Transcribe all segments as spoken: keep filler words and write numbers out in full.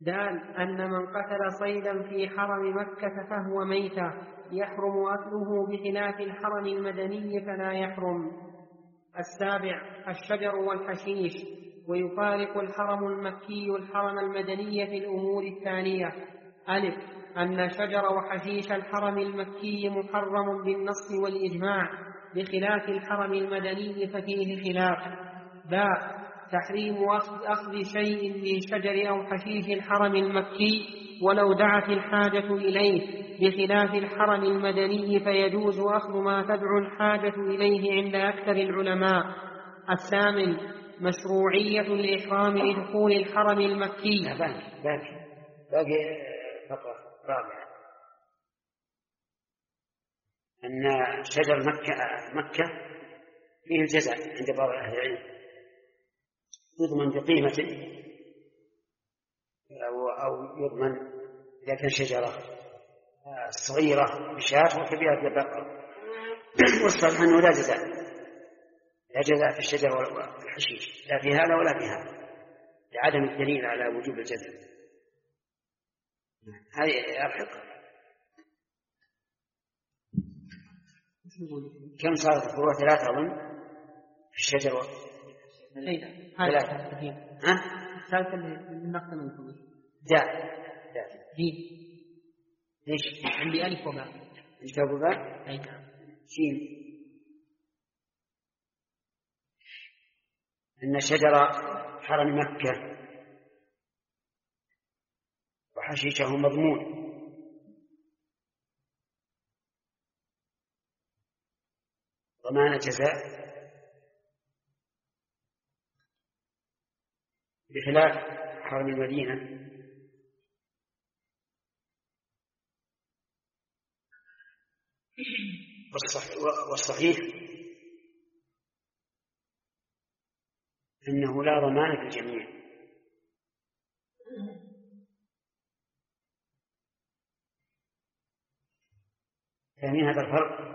دال أن من قتل صيدا في حرم مكة فهو ميتة يحرم أكله بخلاف الحرم المدني فلا يحرم. السابع الشجر والحشيش. ويفارق الحرم المكي الحرم المدني في الأمور التالية: ألف أن شجر وحشيش الحرم المكي محرم بالنص والإجماع بخلاف الحرم المدني ففيه خلاف. باء تحريم أخذ شيء من شجر أو حشيش الحرم المكي ولو دعت الحاجة إليه بخلاف الحرم المدني فيجوز أخذ ما تدعو الحاجة إليه عند أكثر العلماء. الثامن مشروعية الإحرام لدخول الحرم المكي. باقي باقي باقي فقرة رابعة أن شجر مكة مكة فيه الجزاء عند بعض أهل العلم، يضمن بقيمته أو, أو يضمن إذا كان شجرة صغيرة بشاة وكبيرة ببقر، والصحيح أنه لا جزاء لا جزاء في الشجر والحشيش لا في هذا ولا في هذا لعدم الدليل على وجوب الجزاء. هذه أرحق. كم صارت الفروع؟ ثلاثة أظن في الشجر و... ثلاثة. ها؟ ثلاثة من نقطة من الفروع. جاء جيم. ليش؟ عندي ألف وباء. ألف وباء. أي. جيم. أن شجر حرم مكة وحشيشه مضمون ضمان جزاء بخلاف حرم المدينة والصحيح أنه لا ضمان في الجميع. فمن هذا الفرق.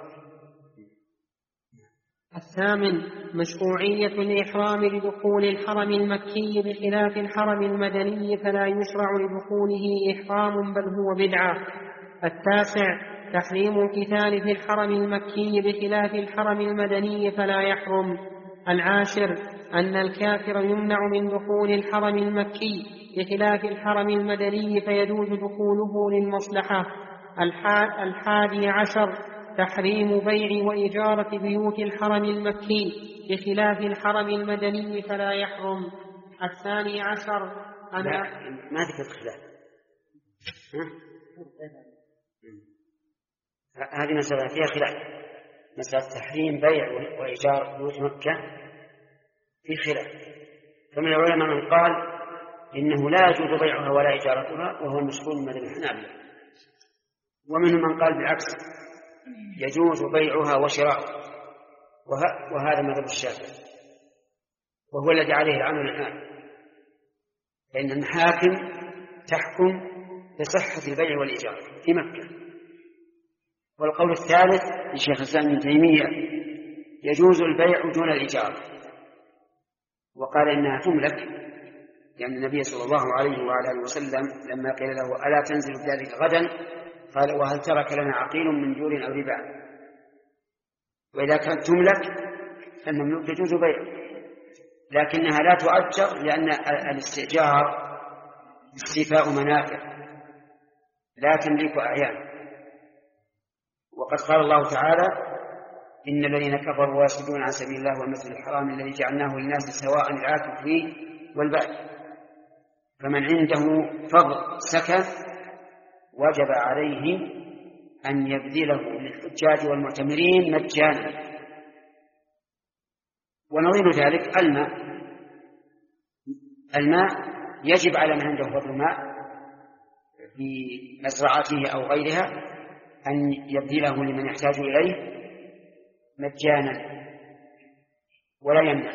الثامن مشروعية الإحرام لدخول الحرم المكي بخلاف الحرم المدني فلا يشرع لدخوله إحرام بل هو بدعة. التاسع تحريم القتال في الحرم المكي بخلاف الحرم المدني فلا يحرم. العاشر أن الكافر يمنع من دخول الحرم المكي بخلاف الحرم المدني فيجوز دخوله للمصلحة. الحادي عشر تحريم بيع وإجارة بيوت الحرم المكي بخلاف الحرم المدني فلا يحرم. الثاني عشر أن ما ذكرت خلاف. هذه مسألة فيها خلاف. مسألة تحريم بيع وإيجار بيوت مكة في خلاف. فمن العلماء من قال إنه لا يجوز بيعها ولا إيجارتها وهو المشهور من مذهب الحنابلة، ومنهم من قال بالعكس يجوز بيعها وشراءها، وهذا مذهب الشافعي وهو الذي عليه العمل الآن، فإن المحاكم تحكم بصحة البيع والإيجار في مكة. والقول الثالث لشيخ الإسلام ابن تيمية يجوز البيع دون الإيجار، وقال إنها تملك، لأن يعني النبي صلى الله عليه وعلى آله وسلم لما قيل له ألا تنزل بذلك غدا قال وهل ترك لنا عقيل من جور أو ربا. وإذا كانت تملك فالمملوك يجوز بيع، لكنها لا تؤجر لأن الاستئجار استيفاء منافع لا تملك أعيان. وقد قال الله تعالى إن الذين كفروا ويصدون عن سبيل الله والمسجد الحرام الذي جعلناه للناس سواء العاكف فيه والبائع، فمن عنده فضل سكن وجب عليه أن يبذله للحجاج والمعتمرين مجانا. ونظير ذلك الماء الماء يجب على من عنده فضل ماء في مزرعته أو غيرها أن يبذله لمن يحتاج إليه مجانا ولا يمنع.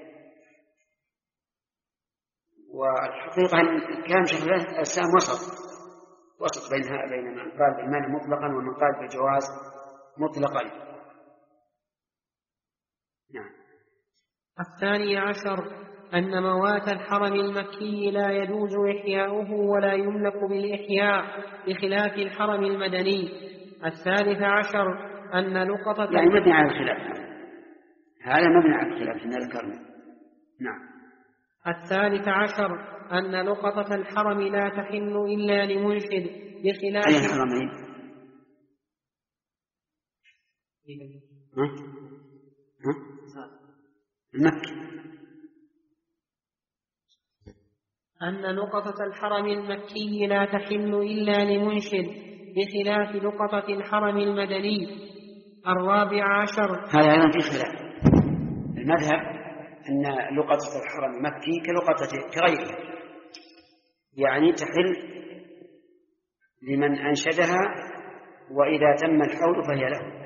والحقيقة كان شيخ الإسلام وسط وسط بينها بين من قال بالمنع مطلقا ومن قال بالجواز مطلقا. نعم. الثاني عشر أن موات الحرم المكي لا يجوز إحياؤه ولا يملك بالإحياء بخلاف الحرم المدني. الثالث عشر أن لقطة يعني مبني على الخلاف، هذا مبني على الخلاف إن ذكرنا. نعم. الثالث عشر أن لقطة الحرم لا تحل إلا لمنشد بخلاف أي الحرمين؟ ها؟ ها؟ المكي. أن لقطة الحرم المكي لا تحل إلا لمنشد بخلاف لقطة الحرم المدني. الرابع عشر هذا أيضا في خلاف. المذهب أن لقطة الحرم المكي كلقطة كغيرها، يعني تحل لمن أنشدها، وإذا تم الحول فهي له.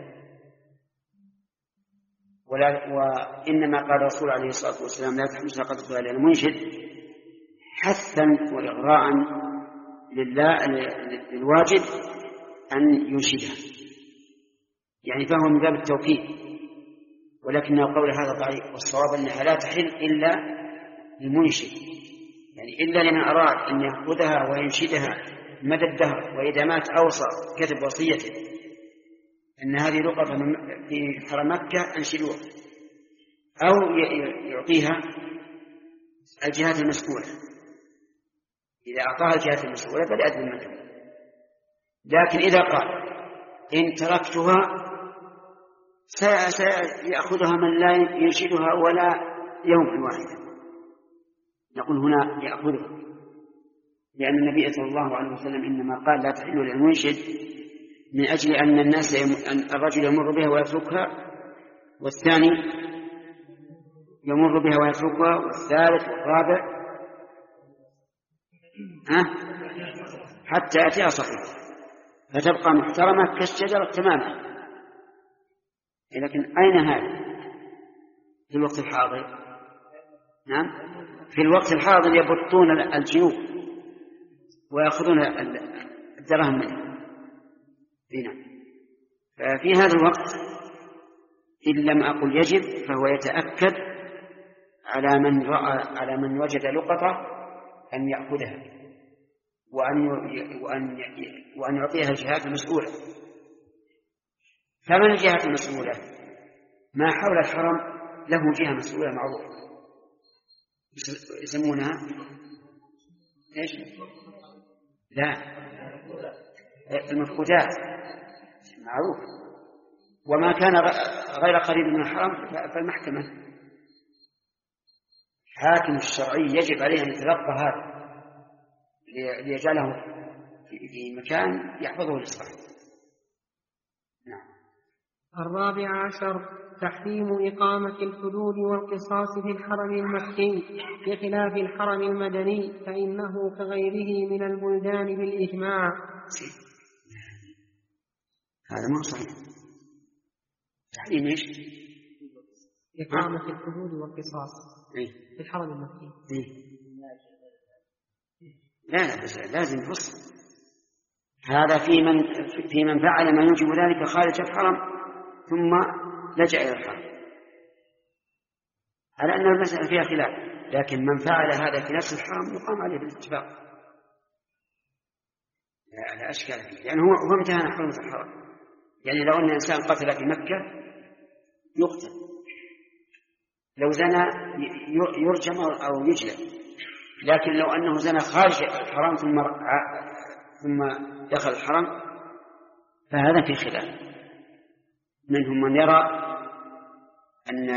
ولا وإنما قال الرسول عليه الصلاة والسلام لا تحل لقطتها إلا المنشد حثا وإغراء لله للواجد أن ينشدها، يعني فهو من باب التوكيد، ولكن القول هذا ضعيف، والصواب أنها لا تحل إلا للمنشد، يعني إلا لمن أراد أن يأخذها وينشدها مدى الدهر، وإذا مات أوصى كتب وصيته أن هذه لقطة في حرم مكة أنشدوها، أو يعطيها الجهات المسؤولة. إذا أعطاها الجهات المسؤولة بدأت بالمكة. لكن إذا قال إن تركتها سيأخذها من لا ينشدها ولا يوم واحد، نقول هنا يأخذها، لأن النبي صلى الله عليه وسلم إنما قال لا تحل للمنشد من أجل أن الناس أن الرجل يمر بها ويتركها، والثاني يمر بها ويتركها، والثالث والرابع ها حتى يأتي صحيح، فتبقى محترمة كالشجرة تماما. لكن أين هذا في الوقت الحاضر؟ نعم، في الوقت الحاضر يبطون الجيوب ويأخذون الدراهم منه. نعم. ففي هذا الوقت إن لم أقل يجب فهو يتأكد على من رأى على من وجد لقطة أن يأخذها وأن وأن وأن يعطيها الجهات المسؤولة. فمن الجهات المسؤولة؟ ما حول الحرم له جهة مسؤولة معروفة يسمونها إيش؟ لا، المفقودات معروف. وما كان غير قريب من الحرم فالمحكمة حاكم الشرعي يجب عليه أن يتلقى هذا ليجعله في مكان يحفظه للصلاة. نعم. الرابع عشر تحريم إقامة الحدود والقصاص في الحرم المكي بخلاف الحرم المدني، فإنه كغيره من البلدان بالإجماع. هذا ما صحيح. تحريم إيش؟ إقامة الحدود والقصاص إيه؟ في الحرم المكي. إيه؟ لا لا بس لازم يفصل هذا في من في من فعل ما يوجب ذلك خارج الحرم ثم لجأ إلى الحرم، على أن المسألة فيها خلاف، لكن من فعل هذا في نفس الحرم يقام عليه بالاتفاق، لا, لا أشكال فيه، لأنه هو هو امتهان حرمة الحرم. يعني لو أن إنسان قتل في مكة يقتل، لو زنى يرجم أو يجلد، لكن لو أنه زنى خارج الحرم ثم ثم دخل الحرم فهذا في خلاف. منهم من يرى أن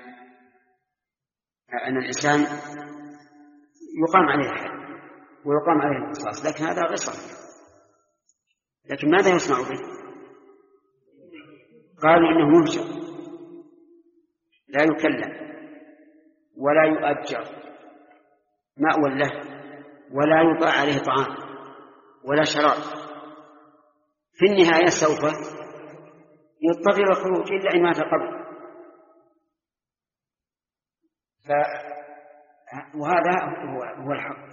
أن الإنسان يقام عليه الحد ويقام عليه القصاص، لكن هذا غير صحيح. لكن ماذا يصنع به؟ قالوا إنه مهجر لا يكلم ولا يؤجر مأوى له ولا يطاع عليه طعام ولا شراب، في النهاية سوف يضطر الخروج إلا إن مات قبل. ف... وهذا هو, هو الحق.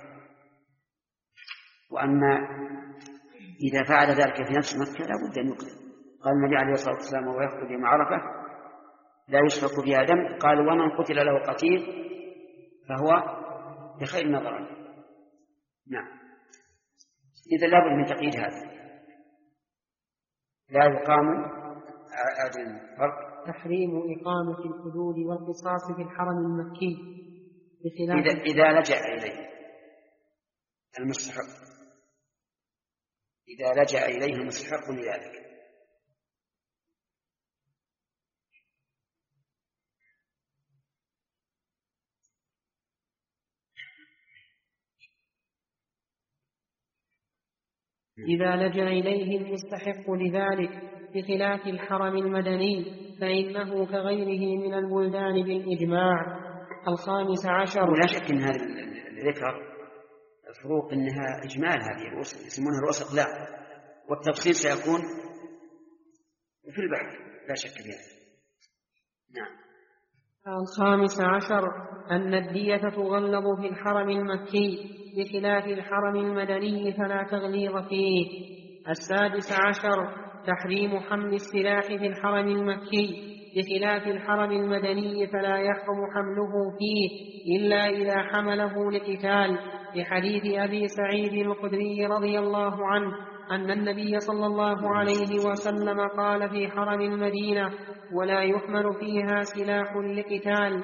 وأما إذا فعل ذلك في نفس مكة لا بد أن يقتل. قال النبي عليه الصلاة والسلام وهو يخرج يوم عرفة لا يشفك بها دم، قال ومن قتل له قتيل فهو بخير نظرا. نعم. إذا لابد من تقييد هذا، لا يقام عدل فرق. تحريم إقامة الحدود والقصاص في الحرم المكي بخلاف إذا, إذا لجأ إليه المستحق إذا لجأ إليه المستحق لذلك. إذا لجأ إليه المستحق لذلك بخلاف الحرم المدني فإنه كغيره من البلدان بالإجماع. الخامس عشر. ولا شك أن هذا الذكر الفروق أنها إجمال، هذه يسمونها الوسط لا، والتفصيل سيكون في البحث لا شك فيها. نعم. الخامس عشر أن الدية تغلظ في الحرم المكي بخلاف الحرم المدني فلا تغليظ فيه. السادس عشر تحريم حمل السلاح في الحرم المكي بخلاف الحرم المدني فلا يحرم حمله فيه إلا إذا حمله لقتال، لحديث أبي سعيد الخدري رضي الله عنه أن النبي صلى الله عليه وسلم قال في حرم المدينة: ولا يحمل فيها سلاح لقتال.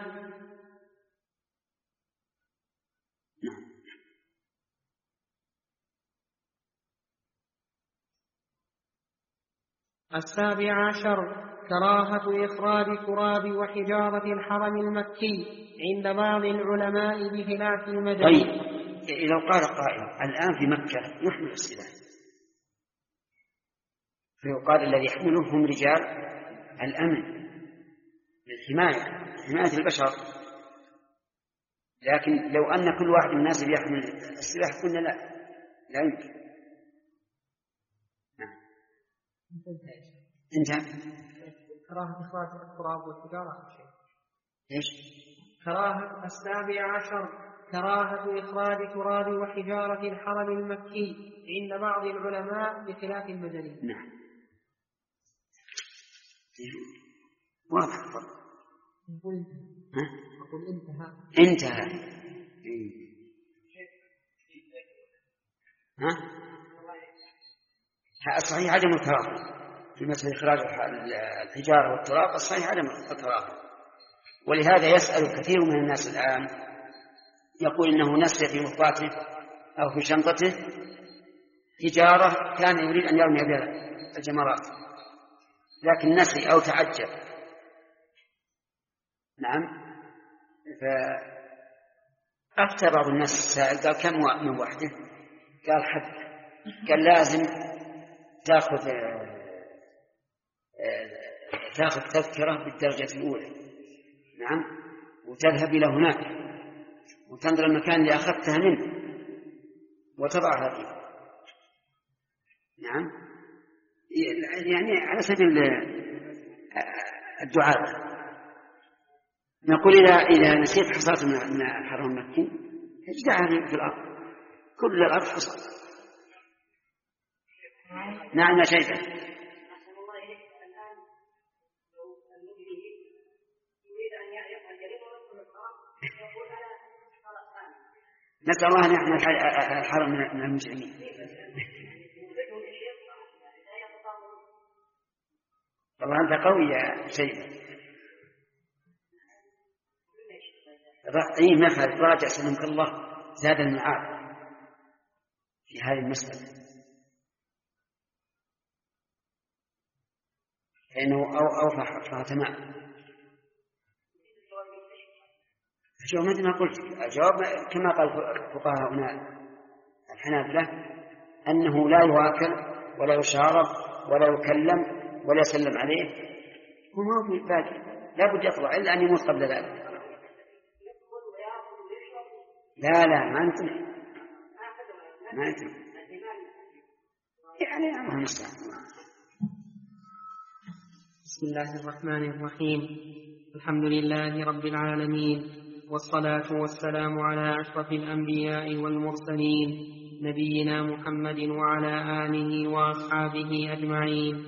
السابع عشر كراهة إخراج تراب وحجارة الحرم المكي عند بعض العلماء بخلاف المدني. طيب لو قال قائل الآن في مكة يحمل السلاح، فيقال الذي يحمله هم رجال الأمن للحماية، حماية البشر، لكن لو أن كل واحد من الناس يحمل السلاح قلنا لا لا يمكن. انتهى. كراهة إخراج التراب والحجارة شيء. إيش؟ كراهة. السابع عشر كراهة إخراج تراب وحجارة الحرم المكي عند بعض العلماء بخلاف المدني. نعم. واضح. يقول انتهى. أقول انتهى. انتهى. ها؟ الصحيح عدم الكراهة في مسألة إخراج الحجارة والتراب، الصحيح عدم الكراهة. ولهذا يسأل كثير من الناس الآن يقول إنه نسي في مخباته أو في شنطته حجارة كان يريد أن يرمي بها الجمرات، لكن نسي أو تعجب. نعم. فأفتى بعض الناس السائل قال كم من وحده؟ قال حد. قال لازم تأخذ تأخذ تذكرة بالدرجة الأولى. نعم. وتذهب إلى هناك وتنظر المكان اللي أخذتها منه وتضعها فيه. نعم. يعني على سبيل الدعاء. نقول إذا إذا نسيت حصاة من الحرم المكي اجدعها في الأرض، كل الأرض حصى. نعم يا شيخ. نسأل الله أن يحمل الحرم من المسلمين. والله أنت قوي يا سيد. أي مثل راجع سلمك الله زاد المعاد في هذه المسألة، فإنه أوفى حفظها تمام. الجواب مثل ما قلت، الجواب كما قال فقهاؤنا الحنابلة أنه لا يواكل ولا يشارب ولا يكلم ولا يسلم عليه، هو في باقي لا بد يطلع إلا أن يموت قبل ذلك. لا لا ما أنت ما أنت يعني الله المستعان. بسم الله الرحمن الرحيم. الحمد لله رب العالمين، والصلاة والسلام على أشرف الأنبياء والمرسلين نبينا محمد وعلى آله وأصحابه أجمعين.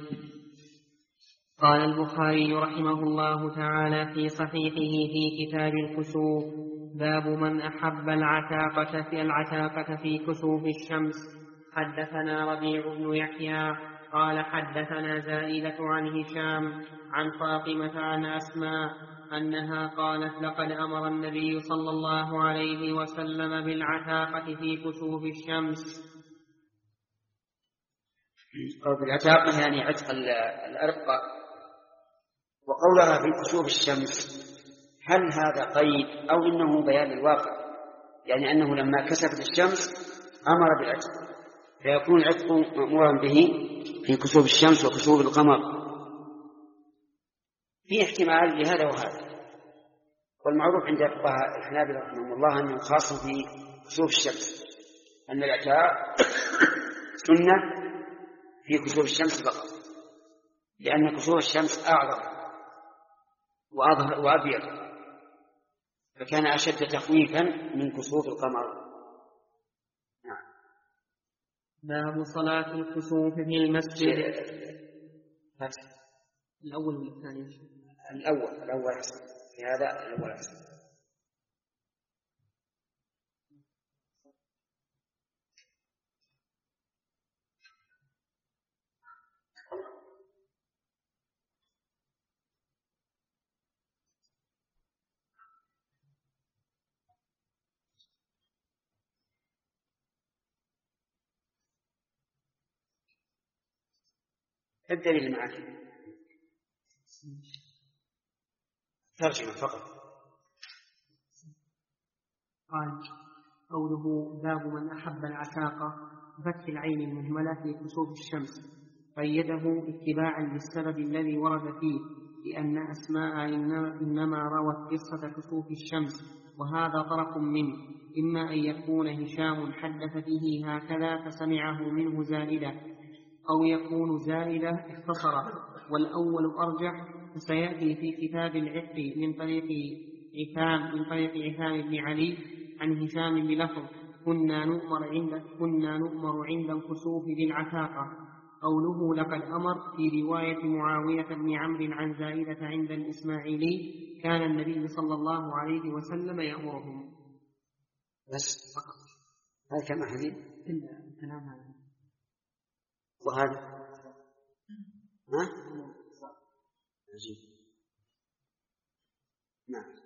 قال البخاري رحمه الله تعالى في صحيحه في كتاب الكسوف: باب من أحب العتاقة في العتاقة في كسوف الشمس. حدثنا ربيع بن يحيى قال حدثنا زائدة عن هشام عن فاطمة عن أسماء أنها قالت لقد أمر النبي صلى الله عليه وسلم بالعتاقة في كسوف الشمس. أو بالعتاقة يعني عتق الأرقة. وقولها في كسوف الشمس هل هذا قيد أو إنه بيان الواقع؟ يعني أنه لما كسفت الشمس أمر بالعتق، فيكون العتق مأمورا به في كسوف الشمس وكسوف القمر. في احتمال لهذا وهذا، والمعروف عند فقهاء الحنابلة رحمهم الله أنه خاص في كسوف الشمس، أن العتاق سنة في كسوف الشمس فقط، لأن كسوف الشمس أعظم وأظهر وأبيض، فكان أشد تخويفا من كسوف القمر. نعم. باب صلاة الكسوف في المسجد. الأول ولا الثاني؟ الأول الأول أحسن في هذا، الأول أحسن. الدليل معك ترجمة فقط. قال قوله باب من أحب العتاقة بفتح العين المهملة في كسوف الشمس، قيده اتباعا للسبب الذي ورد فيه، لأن أسماء إنما روت قصة كسوف الشمس، وهذا طرف منه، إما أن يكون هشام حدث به هكذا فسمعه منه زائدة، أو يكون زائدة اختصر، والأول أرجح، فسيأتي في كتاب العتق من طريق عثام من طريق عثام بن علي عن هشام بلفظ كنا نؤمر عند كنا نؤمر عند الكسوف بالعتاقة. قوله لقد أمر في رواية معاوية بن عمرو عن زائدة عند الإسماعيلي كان النبي صلى الله عليه وسلم يأمرهم. بس فقط هذا كما حديث الكلام هذا. وهذا ها عجيب. نعم.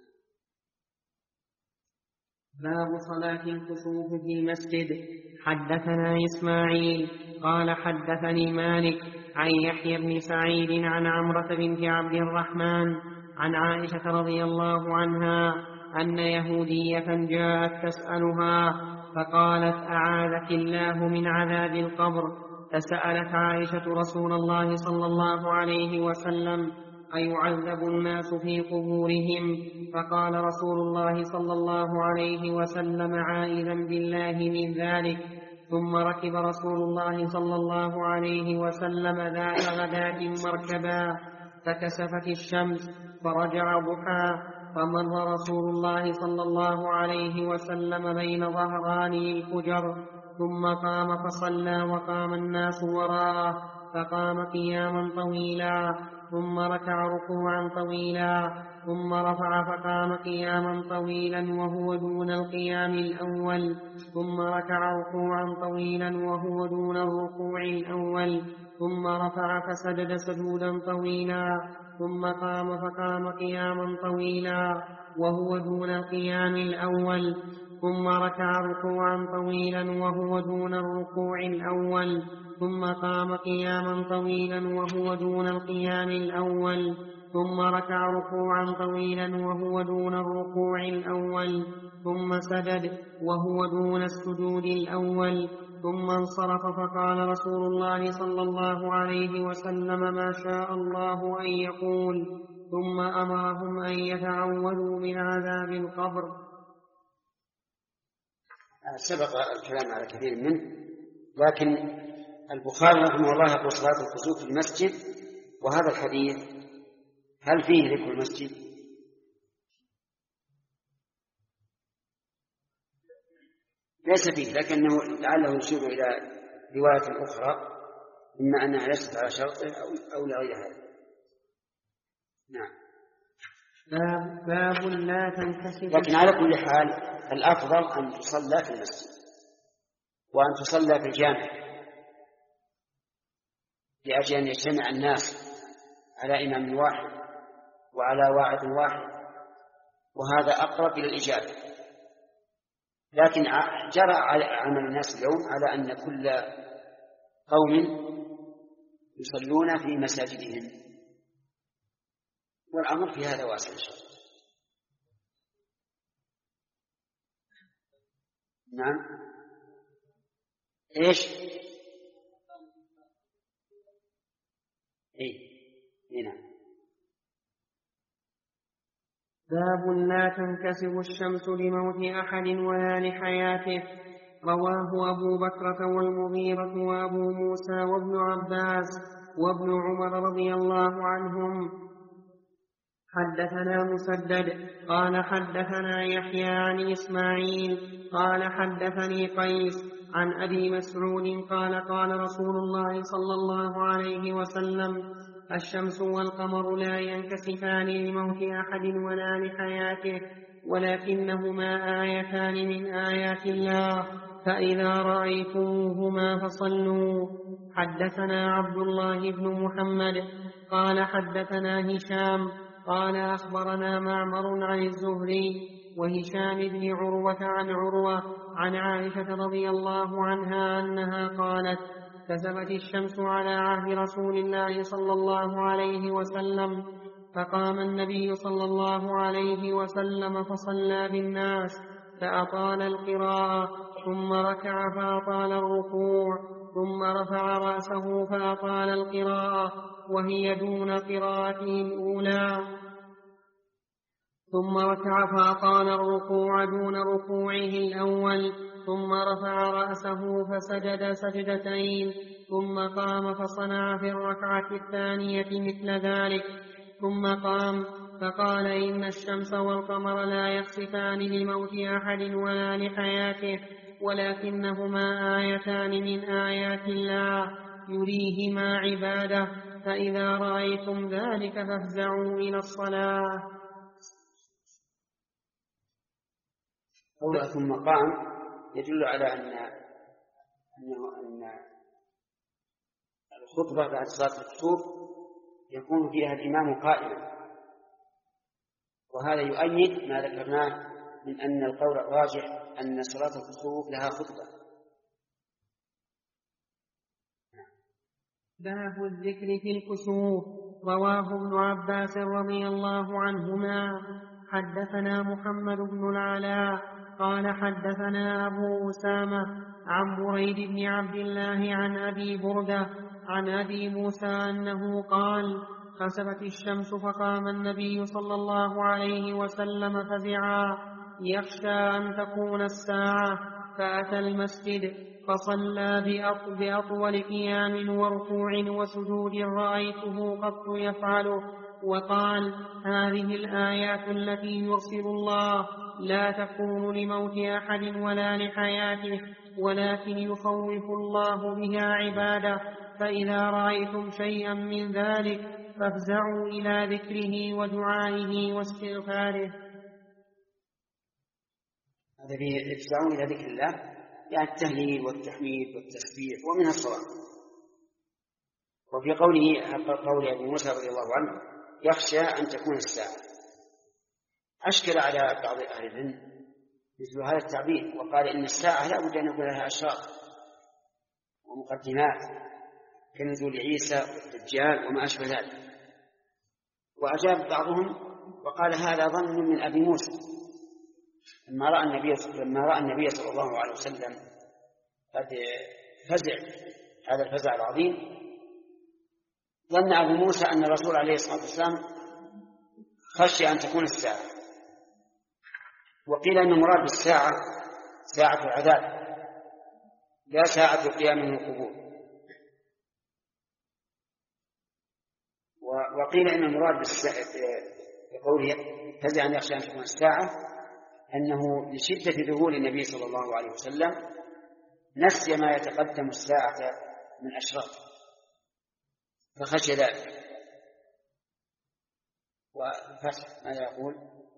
باب صلاة الكسوف في المسجد. حدثنا إسماعيل قال حدثني مالك عن يحيى بن سعيد عن عمرة بنت عبد الرحمن عن عائشة رضي الله عنها أن يهودية جاءت تسألها فقالت أعاذك الله من عذاب القبر، فسألت عائشة رسول الله صلى الله عليه وسلم أيعذب الناس في قبورهم؟ فقال رسول الله صلى الله عليه وسلم عائذا بالله من ذلك. ثم ركب رسول الله صلى الله عليه وسلم ذات غداة مركبا فكسفت الشمس فرجع ضحى، فمر رسول الله صلى الله عليه وسلم بين ظهراني الفجر، ثم قام فصلى وقام الناس وراءه، فقام قياما طويلا، ثم ركع ركوعا طويلا، ثم رفع فقام قياما طويلا وهو دون القيام الأول، ثم ركع ركوعا طويلا وهو دون الركوع الأول، ثم رفع فسجد سجودا طويلا، ثم قام فقام قياما طويلا وهو دون القيام الأول، ثم ركع ركوعا طويلا وهو دون الركوع الأول، ثم قام قياما طويلا وهو دون القيام الأول، ثم ركع ركوعا طويلا وهو دون الركوع الأول، ثم سجد وهو دون السجود الأول، ثم انصرف. فقال رسول الله صلى الله عليه وسلم ما شاء الله أن يقول، ثم أمرهم أن يتعوذوا من عذاب القبر. سبق الكلام على كثير منه، لكن البخاري رحمه الله يقول صلاة الكسوف في المسجد، وهذا الحديث هل فيه ذكر المسجد؟ ليس فيه، لكنه لعله يشير إلى رواية أخرى، إما أنها ليست على شرطه أو أو لغير هذا. نعم. باب, باب لا تنكسر. لكن على كل حال الأفضل أن تصلى في المسجد وأن تصلى في الجامع لأجل أن يجتمع الناس على إمام واحد وعلى واعظ واحد، وهذا أقرب إلى الإجابة. لكن جرى عمل الناس اليوم على أن كل قوم يصلون في مساجدهم، والأمر في هذا واسع إن شاء الله. نعم. إيش؟ إيه نعم. باب لا تنكسر الشمس لموت أحد ولا لحياته. رواه أبو بكرة والمغيرة وأبو موسى وابن عباس وابن عمر رضي الله عنهم. حدثنا مسدد قال حدثنا يحيى عن إسماعيل قال حدثني قيس عن أبي مسعود قال قال رسول الله صلى الله عليه وسلم: الشمس والقمر لا ينكسفان لموت أحد ولا لحياته، ولكنهما آيتان من آيات الله، فإذا رأيتموهما فصلوا. حدثنا عبد الله بن محمد قال حدثنا هشام قال أخبرنا معمر عن الزهري وهشام بن عروة عن عروة عن عائشة رضي الله عنها أنها قالت: كسفت الشمس على عهد رسول الله صلى الله عليه وسلم، فقام النبي صلى الله عليه وسلم فصلى بالناس فأطال القراءة، ثم ركع فأطال الركوع، ثم رفع رأسه فأطال القراءة وهي دون قراءته الأولى، ثم ركع فأطال الركوع دون ركوعه الأول، ثم رفع رأسه فسجد سجدتين، ثم قام فصنع في الركعة الثانية مثل ذلك، ثم قام فقال: إن الشمس والقمر لا يخسفان لموت أحد ولا لحياته، ولكنهما آيتان من آيات الله يريهما عباده، فإذا رأيتم ذلك فافزعوا إلى الصلاة. قوله ثم قام يدل على أن أنه أن الخطبة بعد صلاة الكسوف يكون فيها الإمام قائما، وهذا يؤيد ما ذكرناه من أن القول الراجح أن صلاة الكسوف لها خطبة. باب الذكر في الكسوف. رواه ابن عباس رضي الله عنهما. حدثنا محمد بن العلاء قال حدثنا أبو أسامة عن بريد بن عبد الله عن أبي بردة عن أبي موسى أنه قال: خسفت الشمس فقام النبي صلى الله عليه وسلم فزعا يخشى أن تكون الساعة، فأتى المسجد فصلى بأطول قيام وركوع وسجود رأيته قط يفعله، وقال: هذه الآيات التي يرسل الله لا تكون لموت أحد ولا لحياته، ولكن يخوف الله بها عباده، فإذا رأيتم شيئا من ذلك فافزعوا إلى ذكره ودعائه واستغفاره. هذا فيه افزعوا إلى ذكر الله، يعني التهليل والتحميد والتسبيح ومن الصلاة. وفي قوله قول أبي موسى رضي الله عنه: يخشى أن تكون الساعة، أشكل على بعض أهل العلم مثل هذا التعبير، وقال إن الساعة لا بد أن يكون لها أشراط ومقدمات كنزول عيسى والدجال وما أشبه ذلك. وأجاب بعضهم وقال: هذا ظن من أبي موسى لما رأى النبي لما رأى النبي صلى الله عليه وسلم قد فزع هذا الفزع العظيم، ظن أبو موسى أن الرسول عليه الصلاة والسلام خشي أن تكون الساعة. وقيل أن المراد بالساعة ساعة العذاب لا ساعة القيام من القبور. وقيل أن المراد بقوله فزع أن يخشى أن تكون الساعة أنه لشدة ذهول النبي صلى الله عليه وسلم نسي ما يتقدم الساعة من أشراط فخشي ذلك. والفتح ماذا يقول؟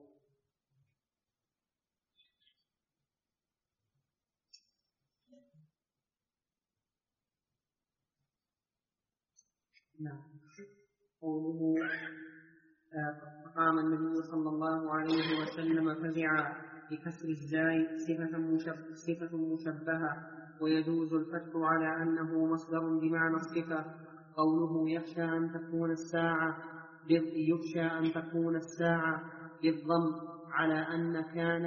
نعم. قوله فقام النبي صلى الله عليه وسلم فزعا بكسر الزاي صفة مشبه صفة مشبهة، ويجوز الفتح على أنه مصدر بمعنى الصفة. قوله يخشى أن تكون الساعة يخشى أن تكون الساعة بالضم على أن كان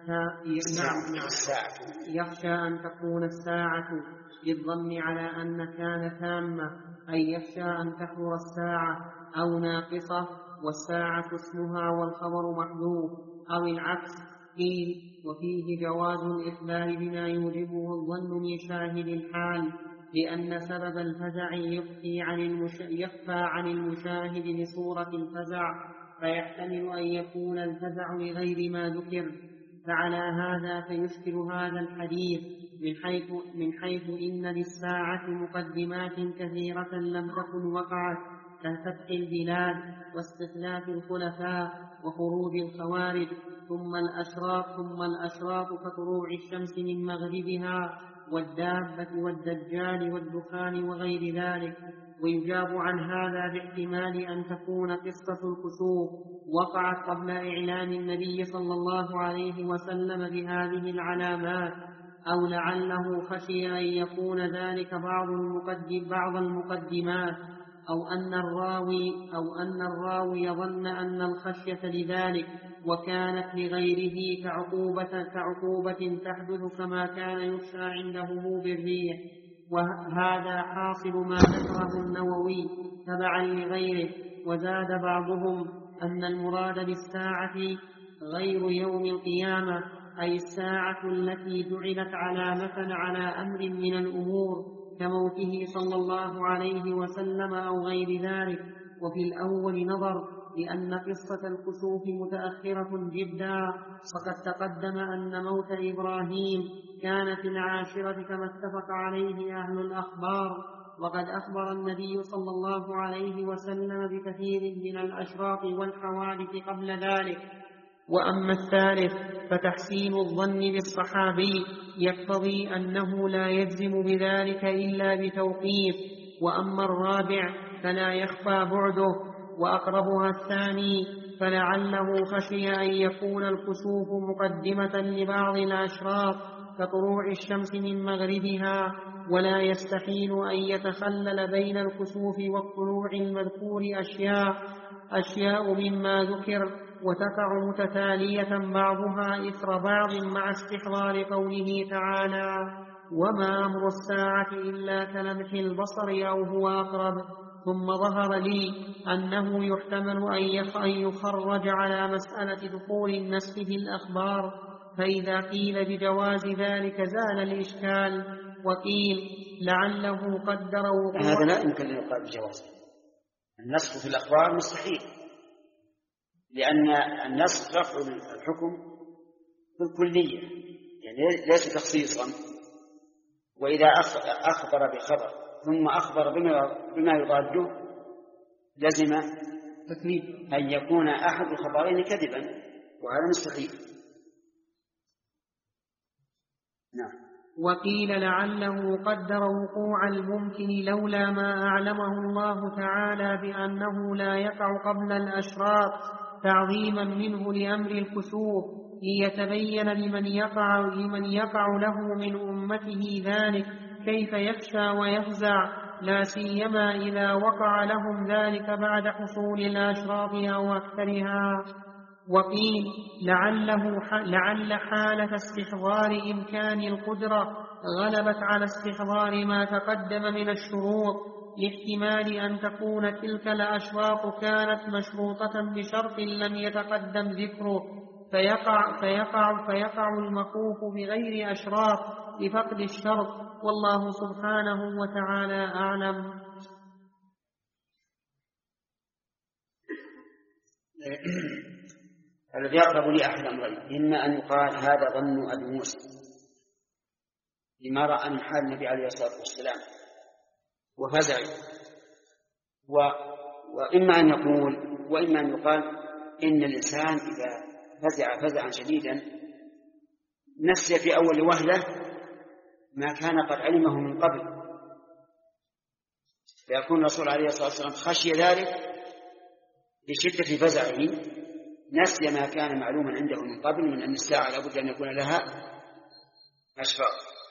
نعم يخشى أن تكون الساعة بالضم على أن كان تامة، أي يخشى أن تحضر الساعة أو ناقصة والساعة اسمها والخبر محذوف، أو العكس قيل. وفيه جواز الإخبار بما يوجبه الظن من شاهد الحال، لأن سبب الفزع يخفي عن المش... يخفى عن المشاهد بصورة الفزع، فيحتمل أن يكون الفزع لغير ما ذكر. فعلى هذا فيشكل هذا الحديث من حيث, من حيث إن للساعة مقدمات كثيرة لم تكن وقعت، كفتح البلاد واستخلاف الخلفاء وخروج الخوارج، ثم الأشراط ثم الأشراط كطلوع الشمس من مغربها والدابة والدجال والدخان وغير ذلك. ويجاب عن هذا باحتمال أن تكون قصة الكسوف وقعت قبل إعلان النبي صلى الله عليه وسلم بهذه العلامات، أو لعله خشي أن يكون ذلك بعض المقدم بعض المقدمات، أو أن الراوي أو أن الراوي ظن أن الخشية لذلك وكانت لغيره كعقوبة كعقوبة تحدث كما كان يخشى عند هبوب الريح. وهذا حاصل ما ذكره النووي تبعا لغيره. وزاد بعضهم أن المراد بالساعة غير يوم القيامة، أي الساعة التي جعلت علامة على أمر من الأمور كموته صلى الله عليه وسلم أو غير ذلك. وفي الأول نظر، لأن قصة الكسوف متأخرة جدا، فقد تقدم أن موت إبراهيم كان في العاشرة كما اتفق عليه أهل الأخبار، وقد أخبر النبي صلى الله عليه وسلم بكثير من الأشراط والحوادث قبل ذلك. وأما الثالث فتحسين الظن بالصحابي يقتضي أنه لا يجزم بذلك إلا بتوقيف. وأما الرابع فلا يخفى بعده، وأقربها الثاني، فلعله خشي أن يكون الكسوف مقدمة لبعض الأشراط كطلوع الشمس من مغربها، ولا يستحيل أن يتخلل بين الكسوف والطلوع المذكور أشياء أشياء مما ذكر وتقع متتالية بعضها إثر بعض مع استحضار قوله تعالى: وما أمر الساعة إلا كلمح البصر أو هو أقرب. ثم ظهر لي أنه يحتمل أن يخرج على مسألة دخول النسخ في الأخبار، فإذا قيل بجواز ذلك زال الإشكال. وقيل لعله قدر وقوع. هذا لا يمكن أن يقال بجواز النسخ في الأخبار، مستحيل، لأن النسخ رفع الحكم بالكلية، يعني ليس تخصيصا. وإذا أخبر بخبر ثم أخبر بما يضاده لزم أن يكون أحد الخبرين كذبا، وهذا مستحيل. نعم. وقيل لعله قدر وقوع الممكن لولا ما أعلمه الله تعالى بأنه لا يقع قبل الأشراط تعظيما منه لأمر الكسوف، ليتبين لمن يقع, لمن يقع له من أمته ذلك كيف يخشى ويفزع، لا سيما إذا وقع لهم ذلك بعد حصول الأشراط أو أكثرها. وقيل لعله لعل حالة استحضار إمكان القدرة غلبت على استحضار ما تقدم من الشروط، لاحتمال أن تكون تلك الأشراط كانت مشروطة بشرط لم يتقدم ذكره، فيقع, فيقع, فيقع المخوف بغير أشراط لفقد الشرط، والله سبحانه وتعالى أعلم. الذي يقرب لي أحد أمرين: إما أن يقال هذا ظن أبي موسى لما رأى من حال النبي عليه الصلاة والسلام وفزع، و... وإما أن يقول وإما أن يقال إن الإنسان إذا فزع فزعا شديدا نسي في أول وهلة ما كان قد علمه من قبل، فيكون الرسول عليه الصلاة والسلام خشي ذلك لشدة فزعه، نسي ما كان معلوما عنده من قبل من أن الساعة لابد أن يكون لها أشراط.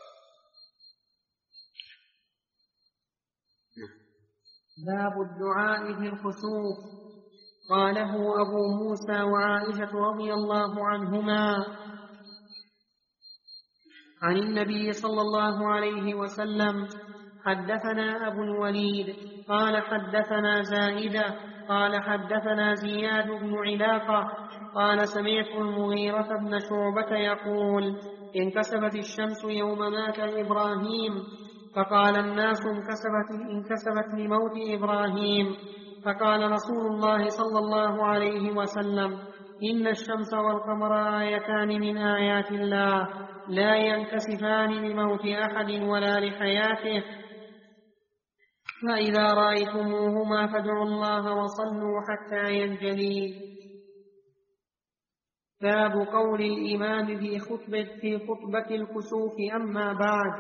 باب الدعاء في الخسوف. قاله أبو موسى وعائشة رضي الله عنهما عن النبي صلى الله عليه وسلم. حدثنا أبو الوليد قال حدثنا زائدة قال حدثنا زياد بن علاقة قال سمعت المغيرة بن شعبة يقول انكسفت الشمس يوم مات إبراهيم، فقال الناس انكسفت, انكسفت لموت إبراهيم، فقال رسول الله صلى الله عليه وسلم إن الشمس والقمر آيتان من آيات الله لا ينكسفان لموت أحد ولا لحياته، فإذا رأيتموهما فادعوا الله وصلوا حتى ينجلي. باب قول الإمام في خطبة, في خطبة الكسوف أما بعد.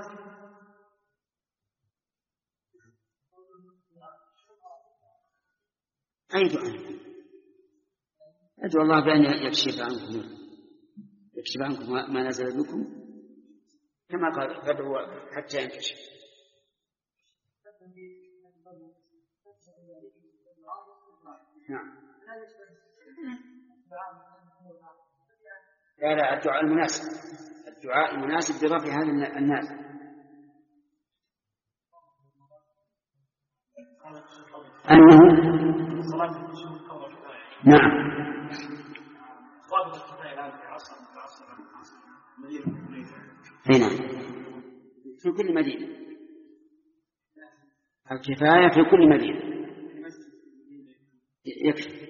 أي دعاء؟ أدعو الله بأن يكشف عنكم يكشف عنكم ما نزل بكم، كما قال فادعوا حتى ينكشف. نعم. لا لا الدعاء المناسب، الدعاء المناسب برفع هذا الناس. أنه نعم هنا في كل مدينة، الكفاية في كل مدينة يكفي.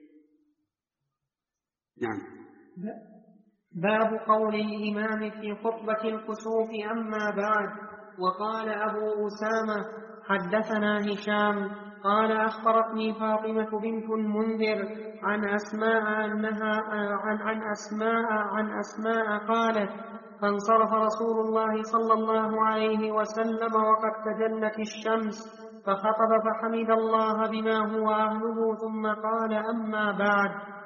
نعم. باب قول الإمام في خطبة الكسوف أما بعد. وقال أبو أسامة حدثنا هشام قال أخبرتني فاطمة بنت المنذر عن أسماء أنها عن, عن أسماء عن أسماء قالت فانصرف رسول الله صلى الله عليه وسلم وقد تجلت الشمس فخطب فحمد الله بما هو أهله ثم قال أما بعد.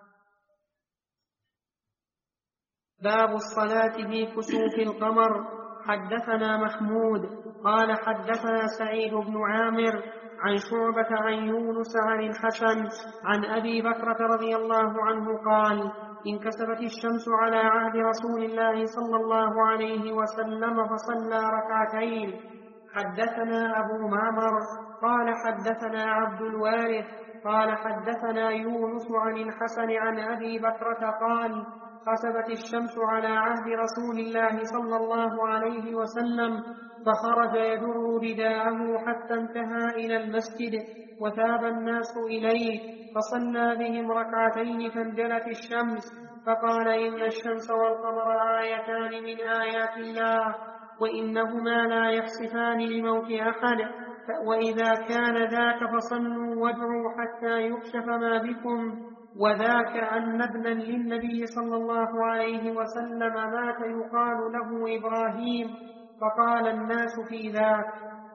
باب الصلاة في كسوف القمر. حدثنا محمود قال حدثنا سعيد بن عامر عن شعبة عن يونس عن الحسن عن أبي بكرة رضي الله عنه قال انكسفت الشمس على عهد رسول الله صلى الله عليه وسلم فصلى ركعتين. حدثنا أبو معمر قال حدثنا عبد الوارث قال حدثنا يونس عن الحسن عن أبي بكرة قال خسفت الشمس على عهد رسول الله صلى الله عليه وسلم فخرج يجر رداءه حتى انتهى إلى المسجد وثاب الناس إليه فصلى بهم ركعتين فانجلت الشمس فقال إن الشمس والقمر آيتان من آيات الله وإنهما لا يخسفان لموت أحد، وإذا كان ذاك فصلوا وادعوا حتى يكشف ما بكم. وذاك أن ابنا للنبي صلى الله عليه وسلم مات يقال له إبراهيم فقال الناس في ذاك.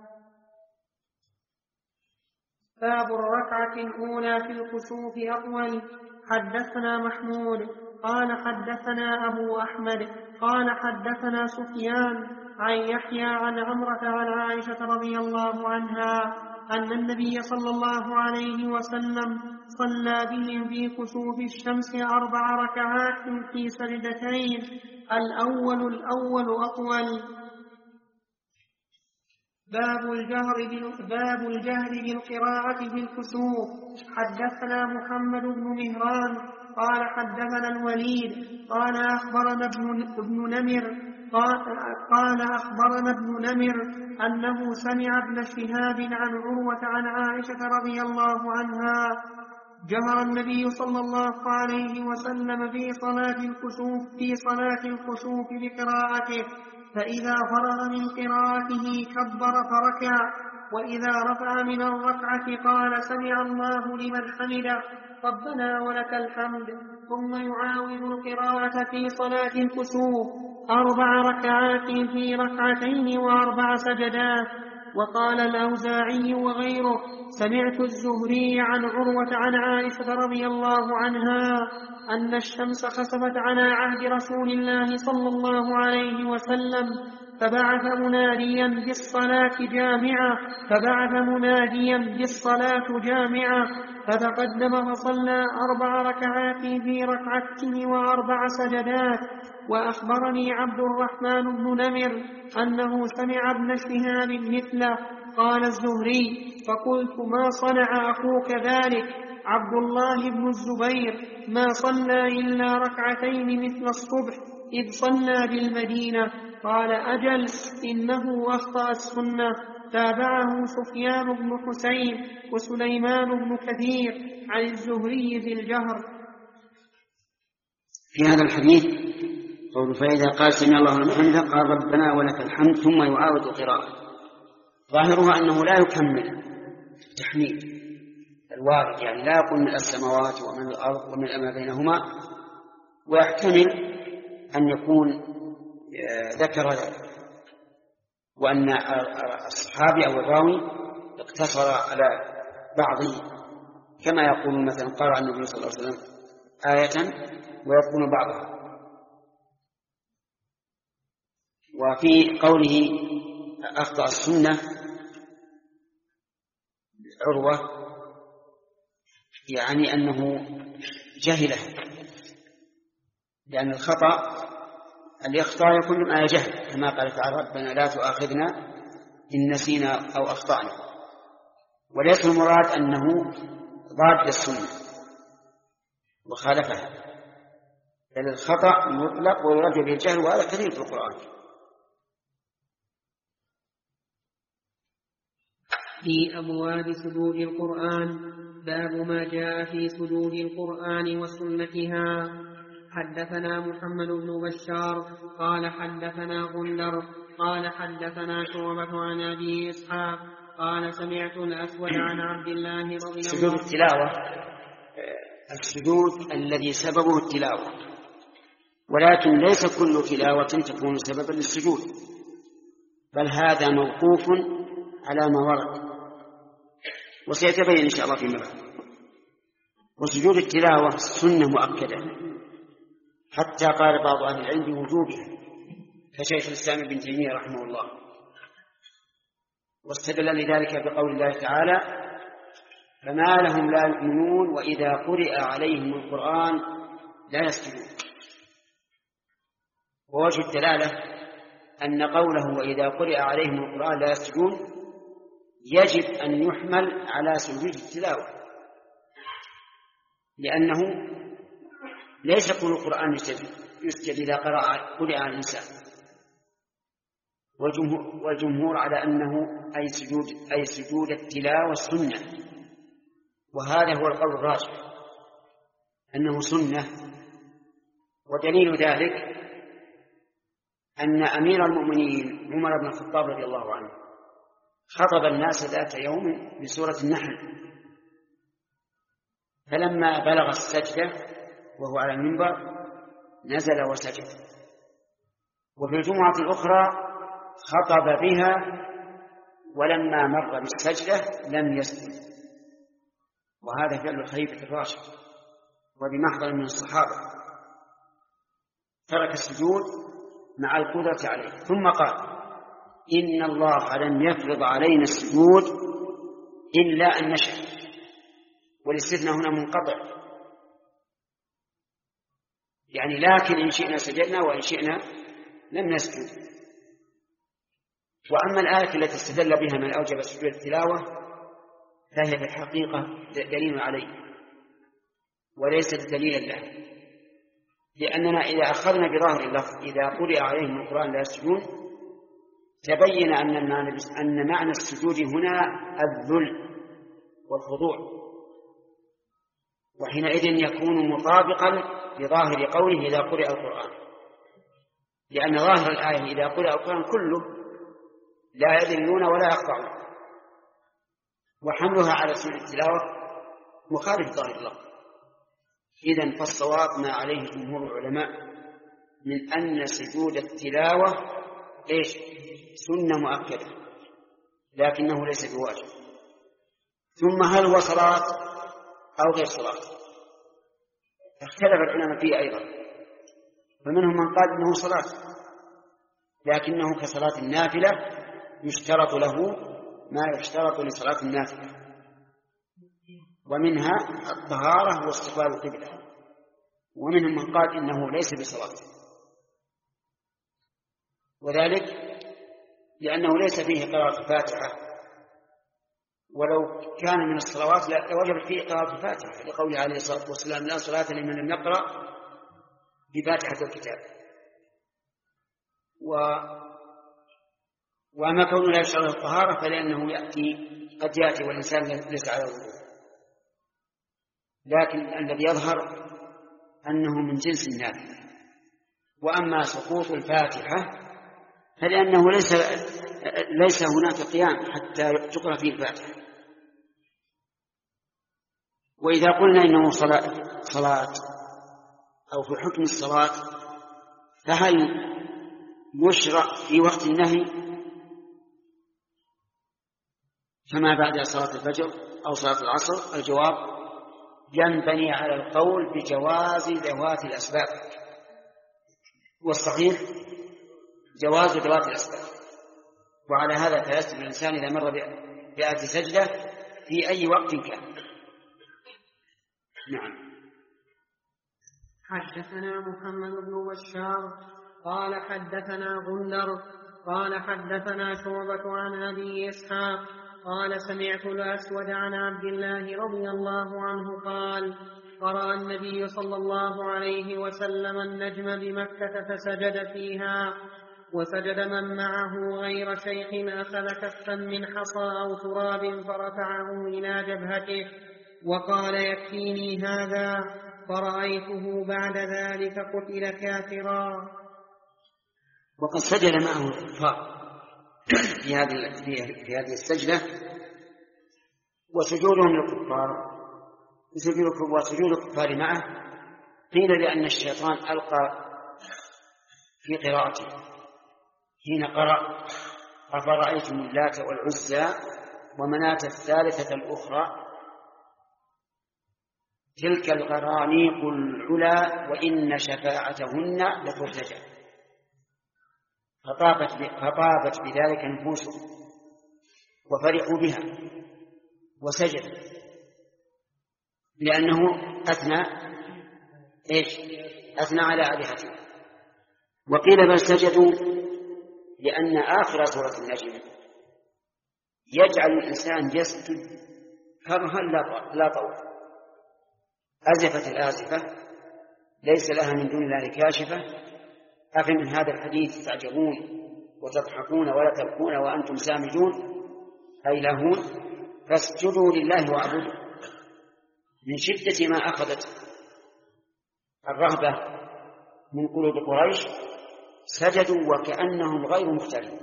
باب الركعة الأولى في الكسوف أطول. حدثنا محمود قال حدثنا أبو أحمد قال حدثنا سفيان عن يحيى عن عمرة عن عائشة رضي الله عنها أن النبي صلى الله عليه وسلم صلى بهم في كسوف الشمس أربع ركعات في سجدتين الأول الأول أطول. باب الجهر باب الجهر بالقراءة في الكسوف. حدثنا محمد بن مهران قال حدثنا الوليد قال أخبرنا ابن نمر قال أخبرنا ابن نمر أنه سمع ابن شهاب عن عروة عن عائشة رضي الله عنها جهر النبي صلى الله عليه وسلم في صلاة الكسوف في صلاة الكسوف بقراءته، فإذا فرغ من قراءته كبر فركع وإذا رفع من الركعة قال سمع الله لمن حمده ربنا ولك الحمد، ثم يعاود القراءة في صلاة الكسوف أربع ركعات في ركعتين وأربع سجدات. وقال الأوزاعي وغيره سمعت الزهري عن عروة عن عائشة رضي الله عنها أن الشمس خسفت على عهد رسول الله صلى الله عليه وسلم فبعث مناديا بالصلاة جامعة فبعث مناديا بالصلاة جامعة فتقدم فصلى أربع ركعات في ركعتين وأربع سجدات. وأخبرني عبد الرحمن بن نمر أنه سمع ابن شهاب مثله. قال الزهري فقلت ما صنع أخوك ذلك؟ عبد الله بن الزبير ما صلى إلا ركعتين مثل الصبح إذ صلى بالمدينة. قال أجل إنه أخطأ السنة. تابعه سفيان بن حسين وسليمان بن كثير عن الزهري في الجهر. في هذا الحديث قول فإذا قال سمع الله لمن حمده قال ربنا ولك الحمد ثم يعاود القراءة، ظاهرها أنه لا يكمل التحميد الوارد، يعني لا يقول من السماوات ومن الأرض ومن ما بينهما، ويحتمل أن يكون ذكر ذلك، وأن الصحابي أو الراوي اقتصر على بعضه، كما يقول مثلا قرأ النبي صلى الله عليه وسلم آية ويكون بعضها. وفي قوله أخطأ السنة عروة يعني أنه جهله، لأن الخطأ اللي يخطأ يكون ما جهل، كما قال تعالى ربنا لا تؤاخذنا إن نسينا أو أخطأنا. وليس المراد أنه ضاد السنة وخالفها، بل الخطأ مطلق ويرجع به الجهل، وهذا كثير في القرآن. في أبواب سجود القرآن باب ما جاء في سجود القرآن وسنتها. حدثنا محمد بن بشار قال حدثنا غندر قال حدثنا شعبة عن أبي إسحاق قال سمعت الأسود عن عبد الله رضي الله عنه. سجود التلاوة السجود الذي سببه التلاوة، ولكن ليس كل تلاوة تكون سببا للسجود، بل هذا موقوف على ما ورد، وسيتبين إن شاء الله فيما بعد. وسجود التلاوة سنة مؤكدة، حتى قال بعض أهل العلم بوجوبها كشيخ الإسلام ابن تيمية رحمه الله، واستدل لذلك بقول الله تعالى فما لهم لا يؤمنون وإذا قرئ عليهم القرآن لا يسجدون. ووجه الدلالة أن قوله وإذا قرئ عليهم القرآن لا يسجدون يجب أن يحمل على سجود التلاوة، لأنه ليس كل القرآن يسجد إذا قرأ قرئ على الإنسان، والجمهور على أنه أي سجود أي سجود التلاوة السنة، وهذا هو القول الراجح أنه سنة. ودليل ذلك أن أمير المؤمنين عمر بن الخطاب رضي الله عنه خطب الناس ذات يوم بسورة النحل، فلما بلغ السجدة وهو على المنبر نزل وسجد. وفي الجمعة الأخرى خطب بها ولما مر بالسجدة لم يسجد، وهذا فعل الخليفة الراشد وبمحضر من الصحابة، ترك السجود مع القدرة عليه، ثم قال إن الله لم يفرض علينا السجود إلا أن نشاء، والاستثناء هنا منقطع، يعني لكن إن شئنا سجدنا وإن شئنا لم نسجد. وأما الآية التي استدل بها من أوجب سجود التلاوة فهي في الحقيقة دليل عليه وليست دليلا له، لأننا إذا أخذنا بظاهر اللفظ إذا قرئ عليهم القرآن لا يسجدون تبين أن المعنى أن معنى السجود هنا الذل والخضوع، وحينئذ يكون مطابقا لظاهر قوله إذا قرئ القرآن، لأن ظاهر الآية إذا قرئ القرآن كله لا يذلون ولا يخضعون، وحملها على سنة التلاوة مخالف ظاهر اللفظ. إذن فالصواب ما عليه جمهور العلماء من أن سجود التلاوة إيش؟ سنة مؤكدة لكنه ليس بواجب. ثم هل هو صلاة أو غير صلاة؟ اختلف العلماء فيه أيضا، فمنهم من قال إنه صلاة لكنه كصلاة النافلة يشترط له ما يشترط لصلاة النافلة، ومنها الطهارة واستقبال القبلة. ومنهم من قال إنه ليس بصلاة، وذلك لأنه ليس فيه قراءة الفاتحة، ولو كان من الصلوات لوجب فيه قراءة الفاتحة لقوله عليه الصلاة والسلام لا صلاة لمن لم يقرأ بفاتحة الكتاب. و... وما كونه لا يشعر الطهارة فلأنه يأتي قد يأتي والإنسان ليس على وضوء، لكن الذي يظهر أنه من جنس النافلة. وأما سقوط الفاتحة فلأنه ليس ليس هناك قيام حتى تقرأ فيه الفاتحة. وإذا قلنا إنه صلاة, صلاة أو في حكم الصلاة، فهل يشرع في وقت النهي كما بعد صلاة الفجر أو صلاة العصر؟ الجواب ينبني على القول بجواز ذوات الأسباب، والصحيح جواز ذوات الأسباب. وعلى هذا فيسلم الإنسان إذا مر بآية سجدة في أي وقت كان. نعم. حدثنا محمد بن بشار قال حدثنا غندر قال حدثنا شعبة عن أبي إسحاق قال سمعت الأسود عن عبد الله رضي الله عنه قال قرأ النبي صلى الله عليه وسلم النجم بمكة فسجد فيها، وسجد من معه غير شيخ أخذ كفا من حصى أو تراب فرفعه إلى جبهته وقال يكفيني هذا، فرأيته بعد ذلك قتل كافرا. وقد سجد معه الكفار في هذه في هذه السجدة، وسجودهم للكفار وسجود الكفار معه قيل لأن الشيطان ألقى في قراءته حين قرأ أفرأيتم اللات والعزى ومناة الثالثة الأخرى تلك الغرانيق العلا وإن شفاعتهن لترتجى، فطابت فطابت بذلك نفوسهم وفرحوا بها وسجدوا، لأنه أثنى إيش؟ أثنى على آلهته. وقيل بل سجدوا لأن آخر سورة النجم يجعل الإنسان يسجد كرها لا طول. أزفت الآزفة ليس لها من دون الله كاشفة، أفمن هذا الحديث تعجبون وتضحكون ولا تبكون وأنتم سامدون أي لهون، فاسجدوا لله واعبدوا. من شدة ما أخذت الرهبة من قلوب قريش سجدوا وكأنهم غير مختلفين.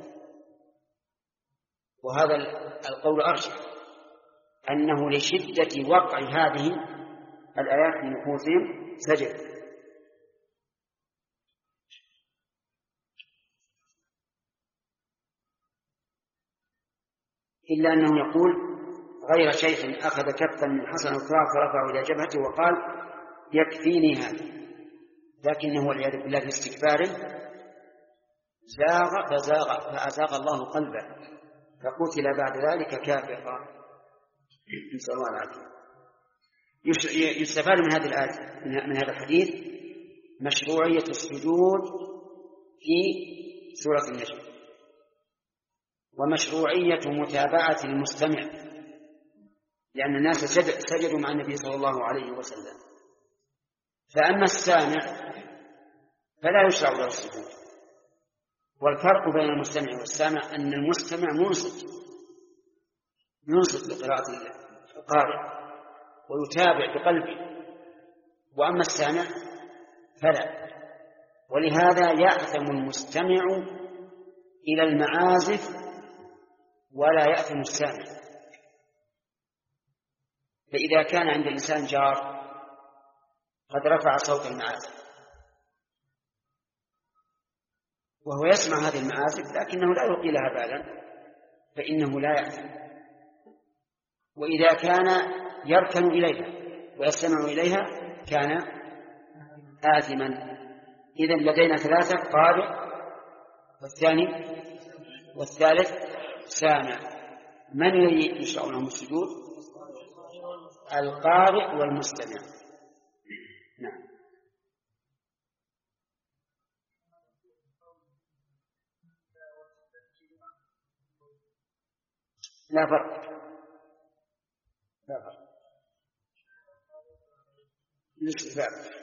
وهذا القول أرجح أنه لشدة وقع هذه الآيات في نفوسهم سجد. إلا أنه يقول غير شيخ أخذ كفا من حصى التراب فرفعه إلى جبهته وقال يكفيني هذا، لكنه والعياذ بالله في استكباره زاغ فزاغ فأزاغ الله قلبه فقتل بعد ذلك كافرا، نسأل الله العافية. يستفاد من هذه الآية من هذا الحديث مشروعية السجود في سورة النجم، ومشروعية متابعة المستمع، لأن الناس سجدوا مع النبي صلى الله عليه وسلم. فأما السامع فلا يشرع له السجود. والفرق بين المستمع والسامع أن المستمع منصت ينصت لقراءة القارئ ويتابع بقلبه، وأما السامع فلا. ولهذا يأثم المستمع إلى المعازف ولا يأثم السامع، فإذا كان عند الإنسان جار قد رفع صوت المعازف وهو يسمع هذه المعازف لكنه لا يلقي لها بالا فإنه لا يأثم. وإذا كان يركن إليها ويستمع إليها كان آثما. إذن لدينا ثلاثة: قارئ، والثاني والثالث سامع. من يشرع لهم السجود؟ القارئ والمستمع. نعم. لا فرق لا فرق الاستحباب.